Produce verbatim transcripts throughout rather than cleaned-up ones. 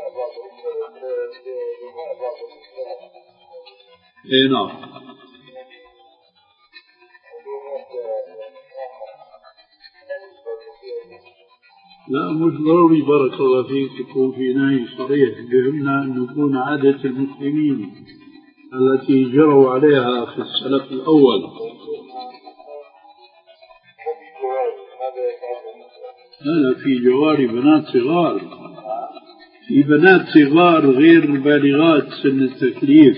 اي نعم. لا مش ضروري بارك الله فيك يكون في نهي صريح، بهمنا أن يكون عادة المسلمين التي جروا عليها في السلف الأول. لا في جواري بنات صغار، في بنات صغار غير بالغات سن التكليف،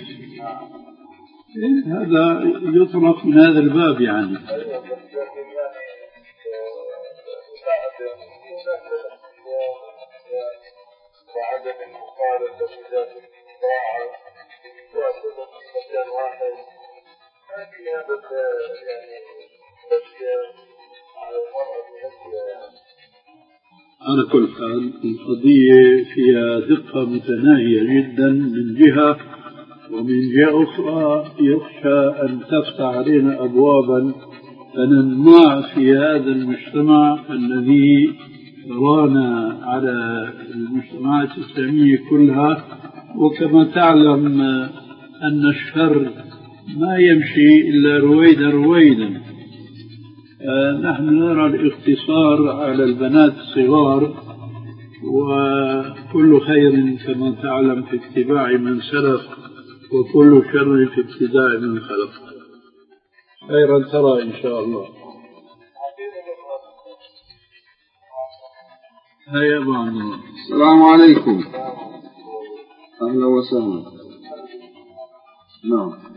هذا يطلق من هذا الباب يعني. على كل حال القضية فيها دقة متناهية جدا من جهة، ومن جهة أخرى يخشى أن تفتح علينا أبوابا فننماع في هذا المجتمع الذي رانا على المجتمعات الإسلامية كلها. وكما تعلم أن الشر ما يمشي إلا رويدا رويدا. نحن نرى الاقتصار على البنات الصغار، وكل خير كما تعلم في اتباع من سلف، وكل شر في ابتداء من خلف. خيرا ترى إن شاء الله. هيا بعض. السلام عليكم. أهلا وسهلا. نعم.